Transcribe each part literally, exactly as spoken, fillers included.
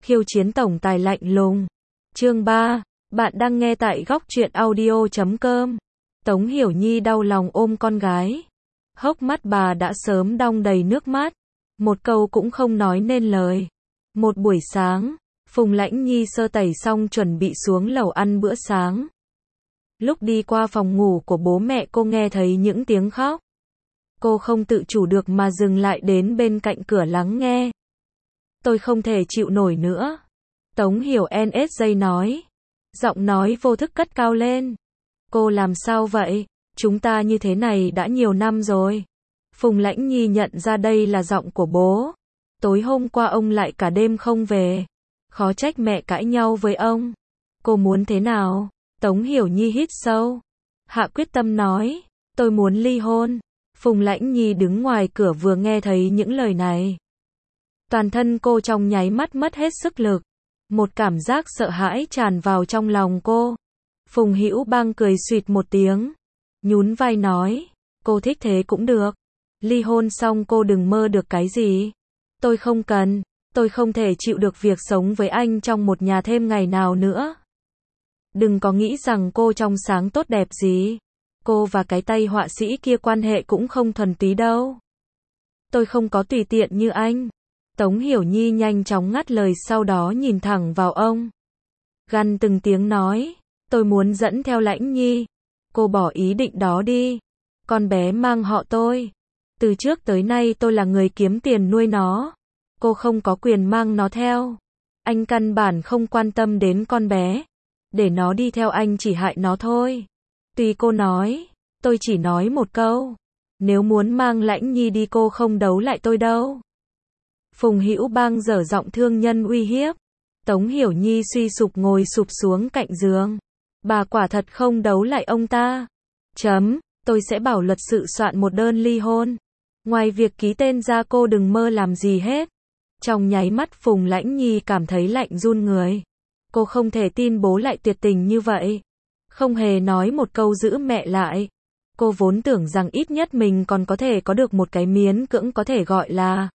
Khiêu chiến tổng tài lạnh lùng. Chương ba. Bạn đang nghe tại góc truyện audio chấm com. Tống Hiểu Nhi đau lòng ôm con gái. Hốc mắt bà đã sớm đong đầy nước mắt. Một câu cũng không nói nên lời. Một buổi sáng, Phùng Lãnh Nhi sơ tẩy xong chuẩn bị xuống lầu ăn bữa sáng. Lúc đi qua phòng ngủ của bố mẹ cô nghe thấy những tiếng khóc. Cô không tự chủ được mà dừng lại đến bên cạnh cửa lắng nghe. Tôi không thể chịu nổi nữa. Tống Hiểu en ét giây nói. Giọng nói vô thức cất cao lên. Cô làm sao vậy? Chúng ta như thế này đã nhiều năm rồi. Phùng Lãnh Nhi nhận ra đây là giọng của bố. Tối hôm qua ông lại cả đêm không về. Khó trách mẹ cãi nhau với ông. Cô muốn thế nào? Tống Hiểu Nhi hít sâu. Hạ quyết tâm nói. Tôi muốn ly hôn. Phùng Lãnh Nhi đứng ngoài cửa vừa nghe thấy những lời này. Toàn thân cô trong nháy mắt mất hết sức lực. Một cảm giác sợ hãi tràn vào trong lòng cô. Phùng Hữu Bang cười xuyệt một tiếng. Nhún vai nói. Cô thích thế cũng được. Ly hôn xong cô đừng mơ được cái gì. Tôi không cần. Tôi không thể chịu được việc sống với anh trong một nhà thêm ngày nào nữa. Đừng có nghĩ rằng cô trong sáng tốt đẹp gì. Cô và cái tay họa sĩ kia quan hệ cũng không thuần túy đâu. Tôi không có tùy tiện như anh. Tống Hiểu Nhi nhanh chóng ngắt lời, sau đó nhìn thẳng vào ông. Gằn từng tiếng nói. Tôi muốn dẫn theo Lãnh Nhi. Cô bỏ ý định đó đi. Con bé mang họ tôi. Từ trước tới nay tôi là người kiếm tiền nuôi nó. Cô không có quyền mang nó theo. Anh căn bản không quan tâm đến con bé. Để nó đi theo anh chỉ hại nó thôi. Tuy cô nói. Tôi chỉ nói một câu. Nếu muốn mang Lãnh Nhi đi cô không đấu lại tôi đâu. Phùng Hữu Bang dở giọng thương nhân uy hiếp. Tống Hiểu Nhi suy sụp ngồi sụp xuống cạnh giường. Bà quả thật không đấu lại ông ta. Chấm, tôi sẽ bảo luật sự soạn một đơn ly hôn. Ngoài việc ký tên ra cô đừng mơ làm gì hết. Trong nháy mắt Phùng Lãnh Nhi cảm thấy lạnh run người. Cô không thể tin bố lại tuyệt tình như vậy. Không hề nói một câu giữ mẹ lại. Cô vốn tưởng rằng ít nhất mình còn có thể có được một cái miễn cưỡng có thể gọi là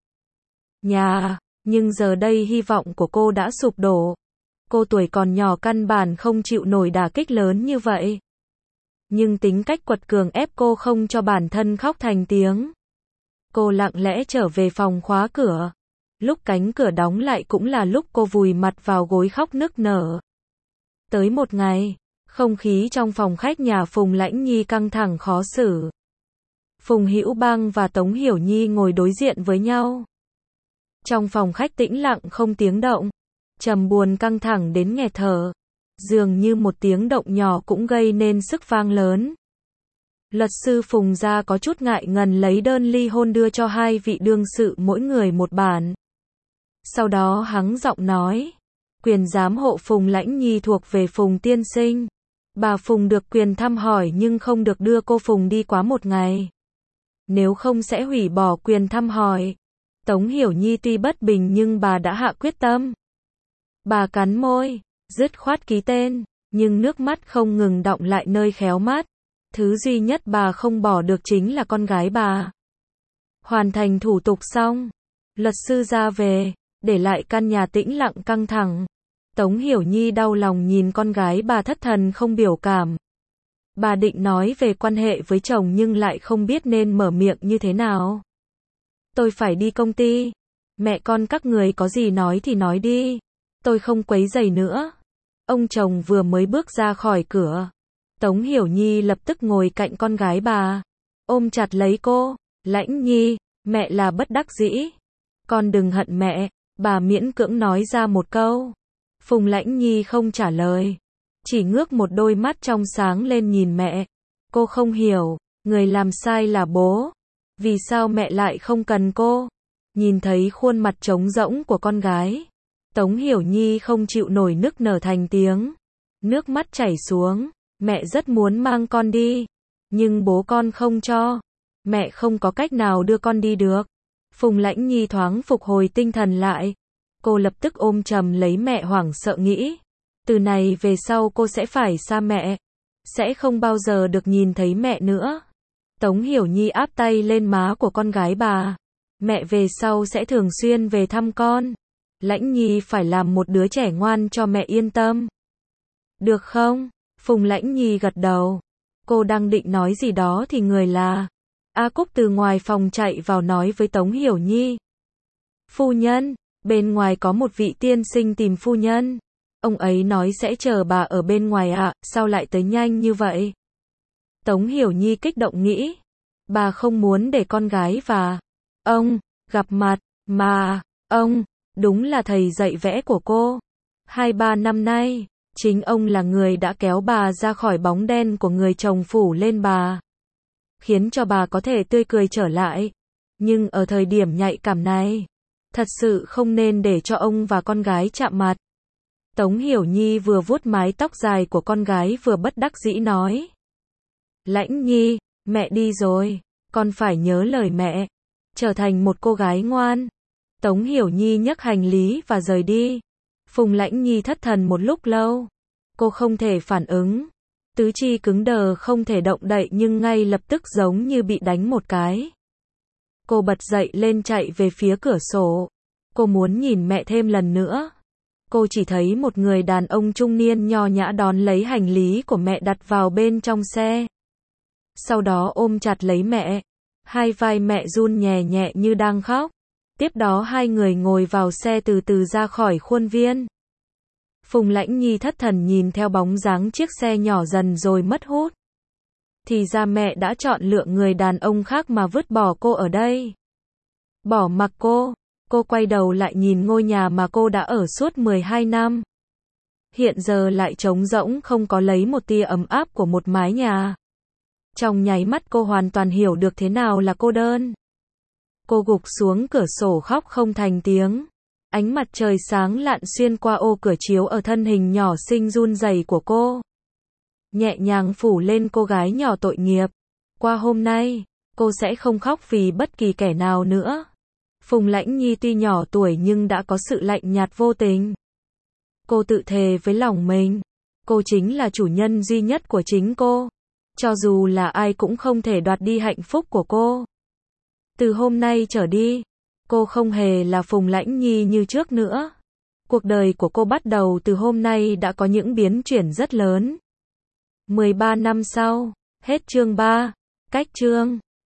nhà, nhưng giờ đây hy vọng của cô đã sụp đổ. Cô tuổi còn nhỏ căn bản không chịu nổi đả kích lớn như vậy. Nhưng tính cách quật cường ép cô không cho bản thân khóc thành tiếng. Cô lặng lẽ trở về phòng khóa cửa. Lúc cánh cửa đóng lại cũng là lúc cô vùi mặt vào gối khóc nức nở. Tới một ngày, không khí trong phòng khách nhà Phùng Lãnh Nhi căng thẳng khó xử. Phùng Hữu Bang và Tống Hiểu Nhi ngồi đối diện với nhau. Trong phòng khách tĩnh lặng không tiếng động, trầm buồn căng thẳng đến nghẹt thở. Dường như một tiếng động nhỏ cũng gây nên sức vang lớn. Luật sư Phùng gia có chút ngại ngần lấy đơn ly hôn đưa cho hai vị đương sự mỗi người một bản. Sau đó hắng giọng nói. Quyền giám hộ Phùng Lãnh Nhi thuộc về Phùng tiên sinh. Bà Phùng được quyền thăm hỏi nhưng không được đưa cô Phùng đi quá một ngày. Nếu không sẽ hủy bỏ quyền thăm hỏi. Tống Hiểu Nhi tuy bất bình nhưng bà đã hạ quyết tâm. Bà cắn môi, dứt khoát ký tên, nhưng nước mắt không ngừng đọng lại nơi khéo mắt. Thứ duy nhất bà không bỏ được chính là con gái bà. Hoàn thành thủ tục xong, luật sư ra về, để lại căn nhà tĩnh lặng căng thẳng. Tống Hiểu Nhi đau lòng nhìn con gái bà thất thần không biểu cảm. Bà định nói về quan hệ với chồng nhưng lại không biết nên mở miệng như thế nào. Tôi phải đi công ty. Mẹ con các người có gì nói thì nói đi. Tôi không quấy rầy nữa. Ông chồng vừa mới bước ra khỏi cửa. Tống Hiểu Nhi lập tức ngồi cạnh con gái bà. Ôm chặt lấy cô. Lãnh Nhi, mẹ là bất đắc dĩ. Con đừng hận mẹ. Bà miễn cưỡng nói ra một câu. Phùng Lãnh Nhi không trả lời. Chỉ ngước một đôi mắt trong sáng lên nhìn mẹ. Cô không hiểu. Người làm sai là bố. Vì sao mẹ lại không cần cô? Nhìn thấy khuôn mặt trống rỗng của con gái. Tống Hiểu Nhi không chịu nổi nức nở thành tiếng. Nước mắt chảy xuống. Mẹ rất muốn mang con đi. Nhưng bố con không cho. Mẹ không có cách nào đưa con đi được. Phùng Lãnh Nhi thoáng phục hồi tinh thần lại. Cô lập tức ôm chầm lấy mẹ hoảng sợ nghĩ. Từ này về sau cô sẽ phải xa mẹ. Sẽ không bao giờ được nhìn thấy mẹ nữa. Tống Hiểu Nhi áp tay lên má của con gái bà. Mẹ về sau sẽ thường xuyên về thăm con. Lãnh Nhi phải làm một đứa trẻ ngoan cho mẹ yên tâm. Được không? Phùng Lãnh Nhi gật đầu. Cô đang định nói gì đó thì người là A Cúc từ ngoài phòng chạy vào nói với Tống Hiểu Nhi. Phu nhân, bên ngoài có một vị tiên sinh tìm phu nhân. Ông ấy nói sẽ chờ bà ở bên ngoài ạ, à, sao lại tới nhanh như vậy? Tống Hiểu Nhi kích động nghĩ. Bà không muốn để con gái và ông gặp mặt, mà ông đúng là thầy dạy vẽ của cô. Hai ba năm nay, chính ông là người đã kéo bà ra khỏi bóng đen của người chồng phủ lên bà, khiến cho bà có thể tươi cười trở lại. Nhưng ở thời điểm nhạy cảm này, thật sự không nên để cho ông và con gái chạm mặt. Tống Hiểu Nhi vừa vuốt mái tóc dài của con gái vừa bất đắc dĩ nói. Lãnh Nhi, mẹ đi rồi, con phải nhớ lời mẹ, trở thành một cô gái ngoan. Tống Hiểu Nhi nhấc hành lý và rời đi. Phùng Lãnh Nhi thất thần một lúc lâu. Cô không thể phản ứng. Tứ chi cứng đờ không thể động đậy nhưng ngay lập tức giống như bị đánh một cái. Cô bật dậy lên chạy về phía cửa sổ. Cô muốn nhìn mẹ thêm lần nữa. Cô chỉ thấy một người đàn ông trung niên nho nhã đón lấy hành lý của mẹ đặt vào bên trong xe. Sau đó ôm chặt lấy mẹ. Hai vai mẹ run nhẹ nhẹ như đang khóc. Tiếp đó hai người ngồi vào xe từ từ ra khỏi khuôn viên. Phùng Lãnh Nhi thất thần nhìn theo bóng dáng chiếc xe nhỏ dần rồi mất hút. Thì ra mẹ đã chọn lựa người đàn ông khác mà vứt bỏ cô ở đây. Bỏ mặc cô. Cô quay đầu lại nhìn ngôi nhà mà cô đã ở suốt mười hai năm. Hiện giờ lại trống rỗng không có lấy một tia ấm áp của một mái nhà. Trong nháy mắt cô hoàn toàn hiểu được thế nào là cô đơn. Cô gục xuống cửa sổ khóc không thành tiếng. Ánh mặt trời sáng lạn xuyên qua ô cửa chiếu ở thân hình nhỏ xinh run rẩy của cô. Nhẹ nhàng phủ lên cô gái nhỏ tội nghiệp. Qua hôm nay, cô sẽ không khóc vì bất kỳ kẻ nào nữa. Phùng Lãnh Nhi tuy nhỏ tuổi nhưng đã có sự lạnh nhạt vô tình. Cô tự thề với lòng mình. Cô chính là chủ nhân duy nhất của chính cô. Cho dù là ai cũng không thể đoạt đi hạnh phúc của cô. Từ hôm nay trở đi, cô không hề là Phùng Lãnh Nhi như trước nữa. Cuộc đời của cô bắt đầu từ hôm nay đã có những biến chuyển rất lớn. mười ba năm sau, hết chương ba, cách chương.